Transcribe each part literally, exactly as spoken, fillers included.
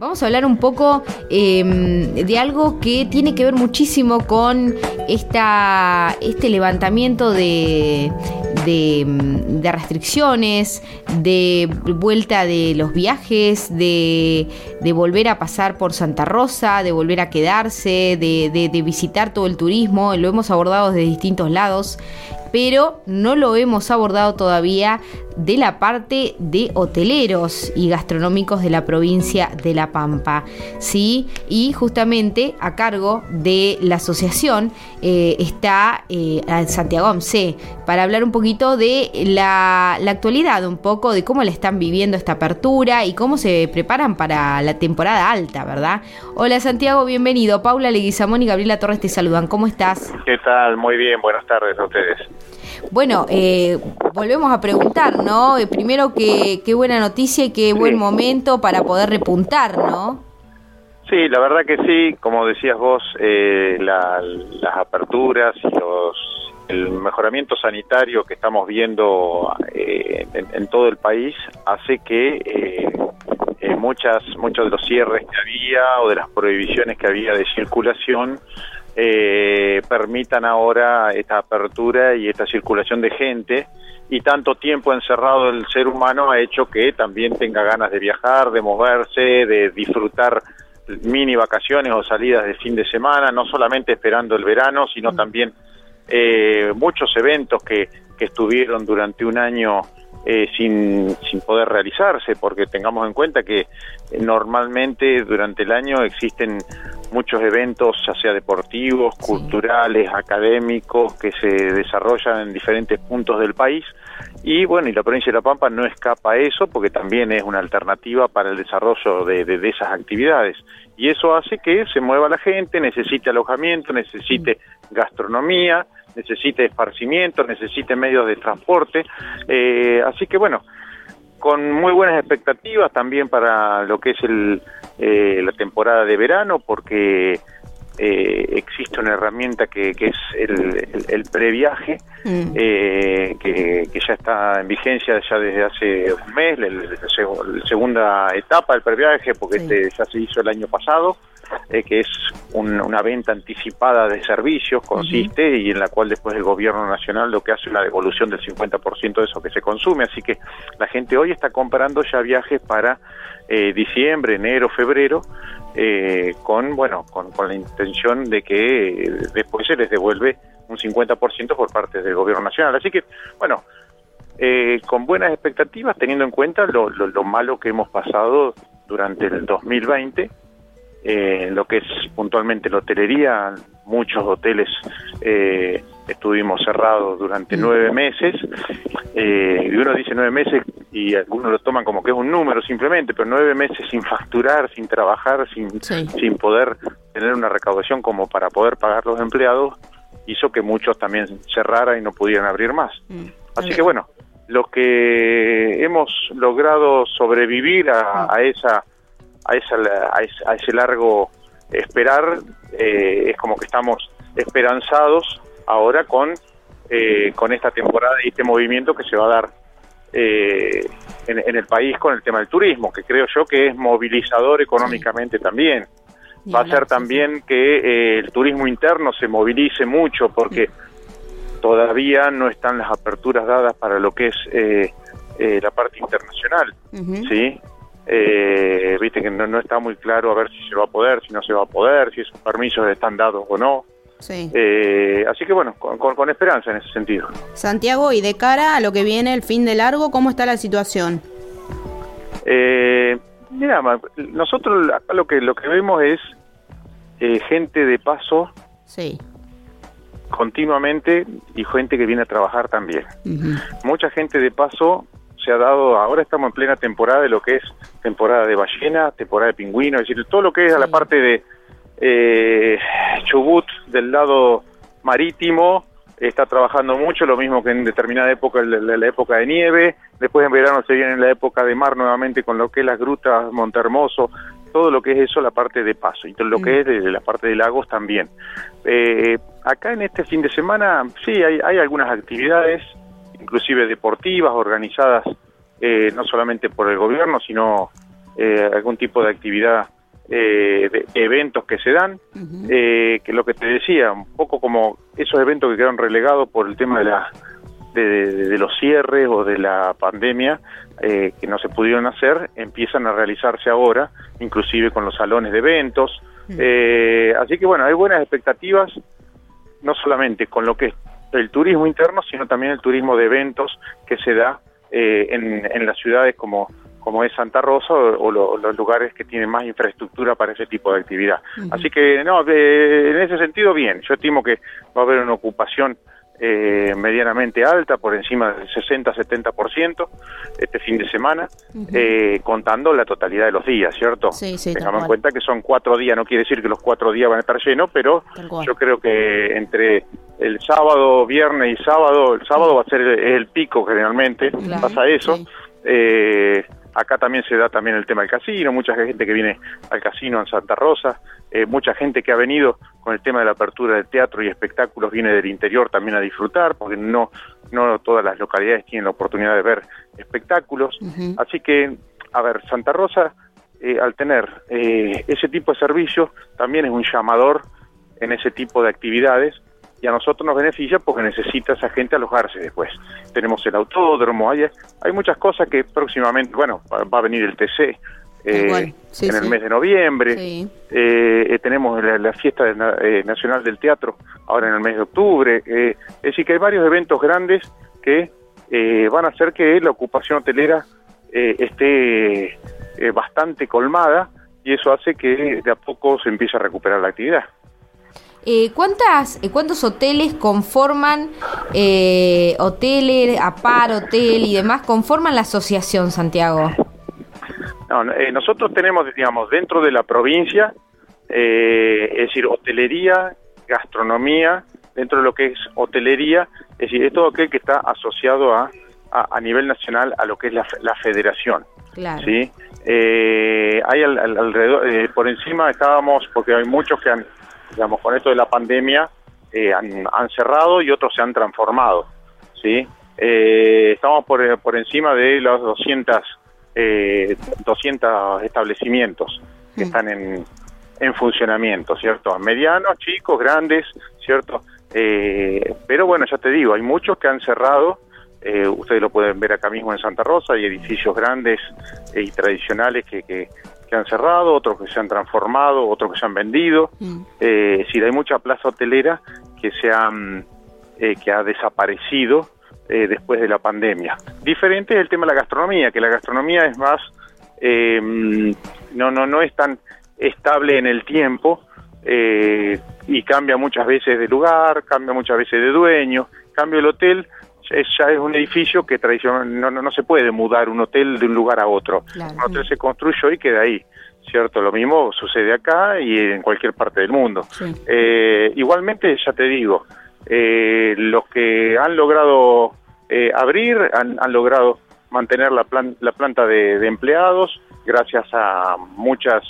Vamos a hablar un poco eh, de algo que tiene que ver muchísimo con esta, este levantamiento de, de, de restricciones, de vuelta de los viajes, de, de volver a pasar por Santa Rosa, de volver a quedarse, de, de, de visitar todo el turismo. Lo hemos abordado desde distintos lados, pero no lo hemos abordado todavía de la parte de hoteleros y gastronómicos de la provincia de La Pampa, ¿sí? Y justamente a cargo de la asociación eh, está eh, Santiago Amsé, para hablar un poquito de la, la actualidad, un poco de cómo le están viviendo esta apertura y cómo se preparan para la temporada alta, ¿verdad? Hola Santiago, bienvenido. Paula Leguizamón y Gabriela Torres te saludan. ¿Cómo estás? ¿Qué tal? Muy bien, buenas tardes a ustedes. Bueno, eh, volvemos a preguntar, ¿no? Eh, primero, qué, qué buena noticia y qué buen sí. momento para poder repuntar, ¿no? Sí, la verdad que sí, como decías vos, eh, la, las aperturas y los, el mejoramiento sanitario que estamos viendo eh, en, en todo el país hace que eh, eh, muchas muchos de los cierres que había o de las prohibiciones que había de circulación Eh, permitan ahora esta apertura y esta circulación de gente, y tanto tiempo encerrado el ser humano ha hecho que también tenga ganas de viajar, de moverse, de disfrutar mini vacaciones o salidas de fin de semana, no solamente esperando el verano, sino también eh, muchos eventos que, que estuvieron durante un año Eh, sin, sin poder realizarse, porque tengamos en cuenta que eh, normalmente durante el año existen muchos eventos, ya sea deportivos, sí. culturales, académicos, que se desarrollan en diferentes puntos del país, y bueno, y la provincia de La Pampa no escapa a eso, porque también es una alternativa para el desarrollo de, de, de esas actividades, y eso hace que se mueva la gente, necesite alojamiento, necesite mm. gastronomía, necesite esparcimiento, necesite medios de transporte, eh, así que bueno, con muy buenas expectativas también para lo que es el eh, la temporada de verano, porque eh, existe una herramienta que, que es el, el, el previaje, mm. eh, que, que ya está en vigencia ya desde hace un mes, la, la, la segunda etapa del previaje, porque sí. este ya se hizo el año pasado, eh, que es un, una venta anticipada de servicios, consiste, uh-huh. y en la cual después el gobierno nacional lo que hace es la devolución del cincuenta por ciento de eso que se consume, así que la gente hoy está comprando ya viajes para eh, diciembre, enero, febrero, eh, con bueno con, con la intención de que eh, después se les devuelve un cincuenta por ciento por parte del gobierno nacional, así que bueno, eh, con buenas expectativas, teniendo en cuenta lo, lo, lo malo que hemos pasado durante el dos mil veinte, Eh, lo que es puntualmente la hotelería, muchos hoteles eh, estuvimos cerrados durante nueve meses, eh, y uno dice nueve meses y algunos lo toman como que es un número simplemente, pero nueve meses sin facturar, sin trabajar, sin, sí. sin poder tener una recaudación como para poder pagar los empleados, hizo que muchos también cerraran y no pudieran abrir más. Mm. Así okay. que bueno, los que hemos logrado sobrevivir a, mm. a esa A, esa, a, ese, a ese largo esperar, eh, es como que estamos esperanzados ahora con eh, con esta temporada y este movimiento que se va a dar eh, en, en el país con el tema del turismo, que creo yo que es movilizador económicamente sí. también. Va a ser también que eh, el turismo interno se movilice mucho, porque sí. todavía no están las aperturas dadas para lo que es eh, eh, la parte internacional, uh-huh. ¿sí? Eh, viste que no, no está muy claro a ver si se va a poder, si no se va a poder, si esos permisos están dados o no. Sí. Eh, así que bueno, con, con, con esperanza en ese sentido. Santiago, y de cara a lo que viene el fin de largo, ¿cómo está la situación? Eh, mira, nosotros acá lo que lo que vemos es eh, gente de paso, sí. continuamente, y gente que viene a trabajar también. Uh-huh. Mucha gente de paso se ha dado, ahora estamos en plena temporada de lo que es temporada de ballena, temporada de pingüino, es decir, todo lo que es sí. a la parte de eh, Chubut, del lado marítimo, está trabajando mucho, lo mismo que en determinada época, la, la época de nieve, después en verano se viene la época de mar nuevamente con lo que es las grutas, Montehermoso, todo lo que es eso, la parte de paso, y todo lo mm. que es de la parte de lagos también. Eh, acá en este fin de semana, sí, hay, hay algunas actividades, inclusive deportivas, organizadas eh, no solamente por el gobierno, sino eh, algún tipo de actividad, eh, de eventos que se dan, uh-huh. eh, que lo que te decía, un poco como esos eventos que quedaron relegados por el tema de la de, de, de los cierres o de la pandemia, eh, que no se pudieron hacer, empiezan a realizarse ahora, inclusive con los salones de eventos, uh-huh. eh, así que bueno, hay buenas expectativas, no solamente con lo que es el turismo interno, sino también el turismo de eventos que se da eh, en, en las ciudades como, como es Santa Rosa o, o, lo, o los lugares que tienen más infraestructura para ese tipo de actividad. Uh-huh. Así que, no, de, en ese sentido, bien. Yo estimo que va a haber una ocupación eh, medianamente alta, por encima del sesenta a setenta por ciento este fin de semana, uh-huh. eh, contando la totalidad de los días, ¿cierto? Sí, sí, tengamos en cuenta que son cuatro días, no quiere decir que los cuatro días van a estar llenos, pero yo creo que entre el sábado, viernes y sábado, el sábado va a ser el, el pico generalmente, claro, pasa eso. Sí. Eh, acá también se da también el tema del casino, mucha gente que viene al casino en Santa Rosa, eh, mucha gente que ha venido con el tema de la apertura de teatro y espectáculos viene del interior también a disfrutar, porque no, no todas las localidades tienen la oportunidad de ver espectáculos. Uh-huh. Así que, a ver, Santa Rosa, eh, al tener eh, ese tipo de servicios, también es un llamador en ese tipo de actividades, y a nosotros nos beneficia porque necesita esa gente alojarse después. Tenemos el autódromo, hay, hay muchas cosas que próximamente, bueno, va, va a venir el T C eh, sí, en sí. el mes de noviembre, sí. eh, tenemos la, la fiesta de, eh, nacional del teatro ahora en el mes de octubre, eh, es decir que hay varios eventos grandes que eh, van a hacer que la ocupación hotelera eh, esté eh, bastante colmada, y eso hace que de a poco se empiece a recuperar la actividad. Eh, ¿cuántas, eh, ¿Cuántos hoteles conforman, eh, hoteles, APAR, hotel y demás, conforman la asociación, Santiago? No, eh, nosotros tenemos, digamos, dentro de la provincia, eh, es decir, hotelería, gastronomía, dentro de lo que es hotelería, es decir, es todo aquel que está asociado a, a, a nivel nacional a lo que es la, la federación. Claro. ¿Sí? Eh, hay al, al, alrededor, eh, por encima estábamos, porque hay muchos que han, digamos, con esto de la pandemia, eh, han, han cerrado y otros se han transformado, ¿sí? Eh, estamos por, por encima de los doscientos, eh, doscientos establecimientos que están en, en funcionamiento, ¿cierto? Medianos, chicos, grandes, ¿cierto? Eh, pero bueno, ya te digo, hay muchos que han cerrado, eh, ustedes lo pueden ver acá mismo en Santa Rosa, hay edificios grandes eh, y tradicionales que... que que han cerrado, otros que se han transformado, otros que se han vendido. Mm. Eh, es decir, hay mucha plaza hotelera que se han, eh, que ha desaparecido eh, después de la pandemia. Diferente es el tema de la gastronomía, que la gastronomía es más, eh, no, no, no es tan estable en el tiempo eh, y cambia muchas veces de lugar, cambia muchas veces de dueño. En cambio el hotel es, ya es un edificio que tradicionalmente no, no, no se puede mudar un hotel de un lugar a otro. Claro, un hotel sí. se construyó y queda ahí, ¿cierto? Lo mismo sucede acá y en cualquier parte del mundo. Sí. Eh, igualmente, ya te digo, eh, los que han logrado eh, abrir, han, han logrado mantener la, plan, la planta de, de empleados, gracias a muchas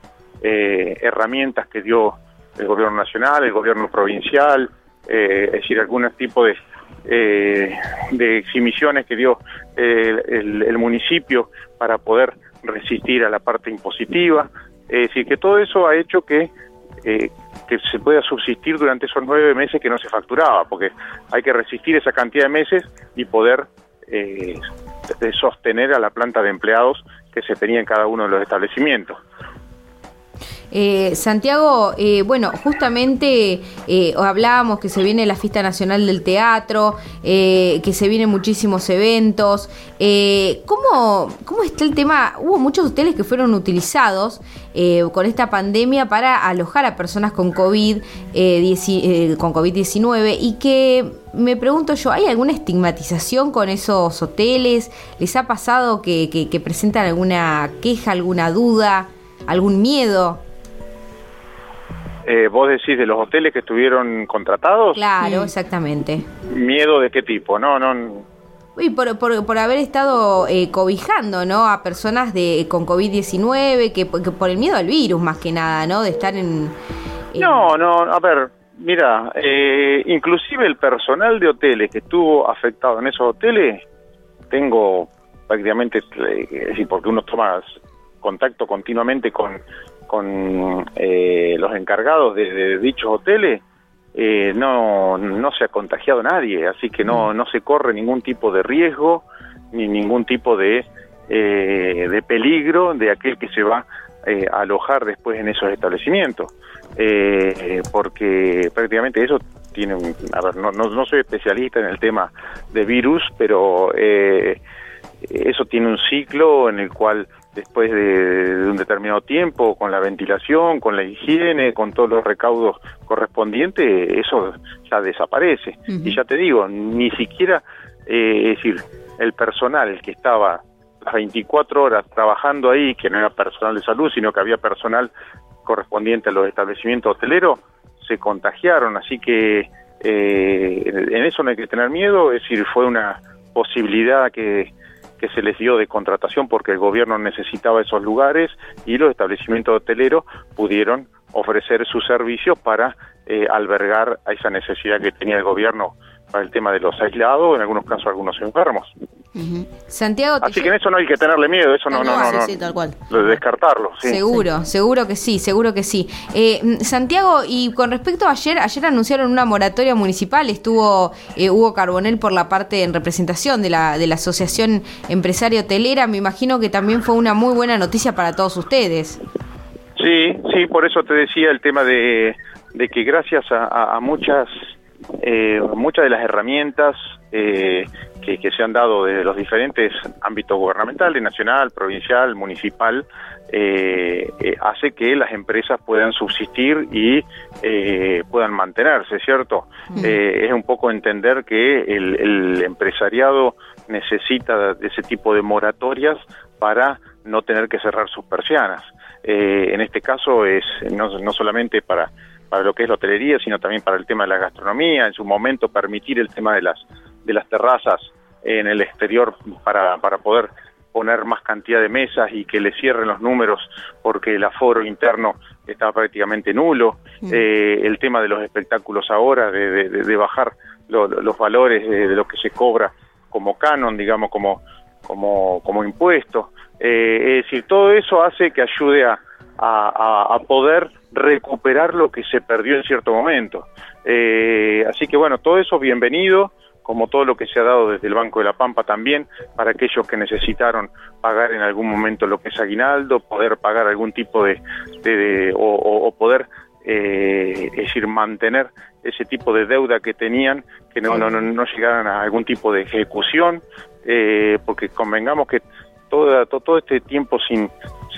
eh, herramientas que dio el gobierno nacional, el gobierno provincial, eh, es decir, algún tipo de Eh, de exhibiciones que dio eh, el, el municipio para poder resistir a la parte impositiva, es decir, que todo eso ha hecho que eh, que se pueda subsistir durante esos nueve meses que no se facturaba, porque hay que resistir esa cantidad de meses y poder eh, sostener a la planta de empleados que se tenía en cada uno de los establecimientos. Eh, Santiago, eh, bueno, justamente eh, hablábamos que se viene la Fiesta Nacional del Teatro, eh, que se vienen muchísimos eventos. Eh, ¿cómo, ¿Cómo está el tema? Hubo muchos hoteles que fueron utilizados eh, con esta pandemia para alojar a personas con COVID, eh, dieci, eh, con COVID diecinueve, y que me pregunto yo, ¿hay alguna estigmatización con esos hoteles? ¿Les ha pasado que, que, que presentan alguna queja, alguna duda, algún miedo? Eh, ¿Vos decís de los hoteles que estuvieron contratados? Claro, sí. Exactamente. ¿Miedo de qué tipo? No, no. Uy, por, por, por haber estado eh, cobijando, ¿no? A personas de con COVID diecinueve, que, que por el miedo al virus, más que nada, ¿no? De estar en... en... No, no, a ver, mira, eh, inclusive el personal de hoteles que estuvo afectado en esos hoteles, tengo prácticamente, es decir, porque uno toma contacto continuamente con, con eh, los encargados de, de dichos hoteles, eh, no, no se ha contagiado nadie, así que no, no se corre ningún tipo de riesgo, ni ningún tipo de, eh, de peligro de aquel que se va eh, a alojar después en esos establecimientos, eh, porque prácticamente eso tiene un, a ver, no, no, no soy especialista en el tema de virus, pero eh, eso tiene un ciclo en el cual después de, de un determinado tiempo, con la ventilación, con la higiene, con todos los recaudos correspondientes, eso ya desaparece. Uh-huh. Y ya te digo, ni siquiera, eh, es decir, el personal que estaba las veinticuatro horas trabajando ahí, que no era personal de salud, sino que había personal correspondiente a los establecimientos hoteleros, se contagiaron, así que eh, en eso no hay que tener miedo, es decir, fue una posibilidad que, que se les dio de contratación porque el gobierno necesitaba esos lugares y los establecimientos hoteleros pudieron ofrecer sus servicios para eh, albergar a esa necesidad que tenía el gobierno para el tema de los aislados, en algunos casos algunos enfermos. Uh-huh. Santiago, así que en eso no hay que tenerle miedo, eso no, no, no, no, sí, sí, tal cual. Lo de descartarlo. Sí. Seguro, sí. seguro que sí, seguro que sí. Eh, Santiago, y con respecto a ayer, ayer anunciaron una moratoria municipal, estuvo eh, Hugo Carbonell por la parte en representación de la de la Asociación Empresaria Hotelera, me imagino que también fue una muy buena noticia para todos ustedes. Sí, sí, por eso te decía el tema de, de que gracias a, a, a muchas eh, muchas de las herramientas eh, que, que se han dado de los diferentes ámbitos gubernamentales, nacional, provincial, municipal, eh, eh, hace que las empresas puedan subsistir y eh, puedan mantenerse, ¿cierto? Mm. Eh, es un poco entender que el, el empresariado necesita de ese tipo de moratorias para no tener que cerrar sus persianas. Eh, en este caso es no, no solamente para para lo que es la hotelería, sino también para el tema de la gastronomía, en su momento permitir el tema de las de las terrazas en el exterior para, para poder poner más cantidad de mesas y que le cierren los números porque el aforo interno estaba prácticamente nulo, mm. eh, el tema de los espectáculos ahora, de, de, de bajar lo, los valores de, de lo que se cobra como canon, digamos, como, como, como impuesto, eh, es decir, todo eso hace que ayude a, a, a poder recuperar lo que se perdió en cierto momento. Eh, así que bueno, todo eso bienvenido, como todo lo que se ha dado desde el Banco de la Pampa también, para aquellos que necesitaron pagar en algún momento lo que es aguinaldo, poder pagar algún tipo de, de, de o, o, o poder, eh, es decir, mantener ese tipo de deuda que tenían, que no, no, no, no llegaran a algún tipo de ejecución, eh, porque convengamos que todo, todo este tiempo sin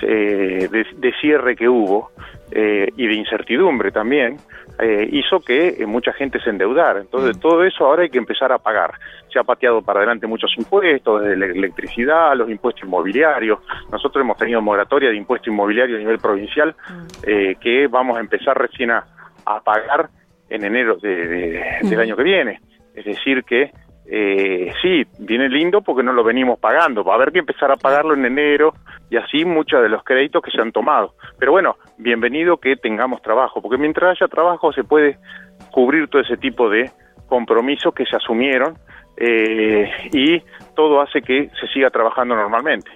eh, de, de cierre que hubo, eh, y de incertidumbre también, eh, hizo que eh, mucha gente se endeudara. Entonces, mm. todo eso ahora hay que empezar a pagar. Se ha pateado para adelante muchos impuestos, desde la electricidad, los impuestos inmobiliarios. Nosotros hemos tenido moratoria de impuesto inmobiliario a nivel provincial, mm. eh, que vamos a empezar recién a, a pagar en enero de, de, mm. del año que viene. Es decir que, eh, sí, viene lindo porque no lo venimos pagando. Va a haber que empezar a pagarlo en enero y así muchos de los créditos que se han tomado. Pero bueno, bienvenido que tengamos trabajo, porque mientras haya trabajo se puede cubrir todo ese tipo de compromisos que se asumieron, eh, y todo hace que se siga trabajando normalmente.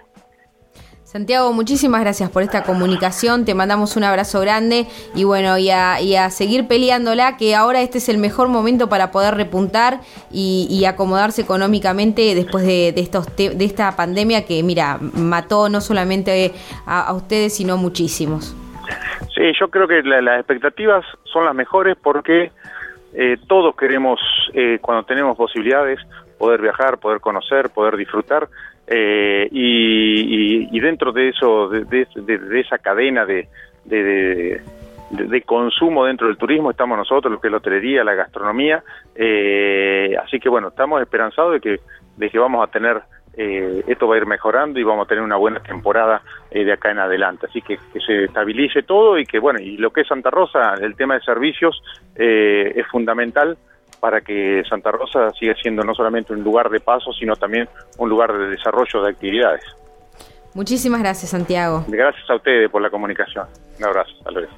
Santiago, muchísimas gracias por esta comunicación, te mandamos un abrazo grande y bueno, y a, y a seguir peleándola, que ahora este es el mejor momento para poder repuntar y, y acomodarse económicamente después de, de, estos te, de esta pandemia que, mira, mató no solamente a, a ustedes, sino muchísimos. Sí, yo creo que la, las expectativas son las mejores porque eh, todos queremos, eh, cuando tenemos posibilidades, poder viajar, poder conocer, poder disfrutar. Eh, y, y, y dentro de eso, de, de, de, de esa cadena de, de, de, de consumo dentro del turismo, estamos nosotros, lo que es la hotelería, la gastronomía, eh, así que bueno, estamos esperanzados de que, de que vamos a tener, eh, esto va a ir mejorando y vamos a tener una buena temporada eh, de acá en adelante, así que que se estabilice todo y que bueno, y lo que es Santa Rosa, el tema de servicios eh, es fundamental para que Santa Rosa siga siendo no solamente un lugar de paso, sino también un lugar de desarrollo de actividades. Muchísimas gracias, Santiago. Gracias a ustedes por la comunicación. Un abrazo. Hasta luego.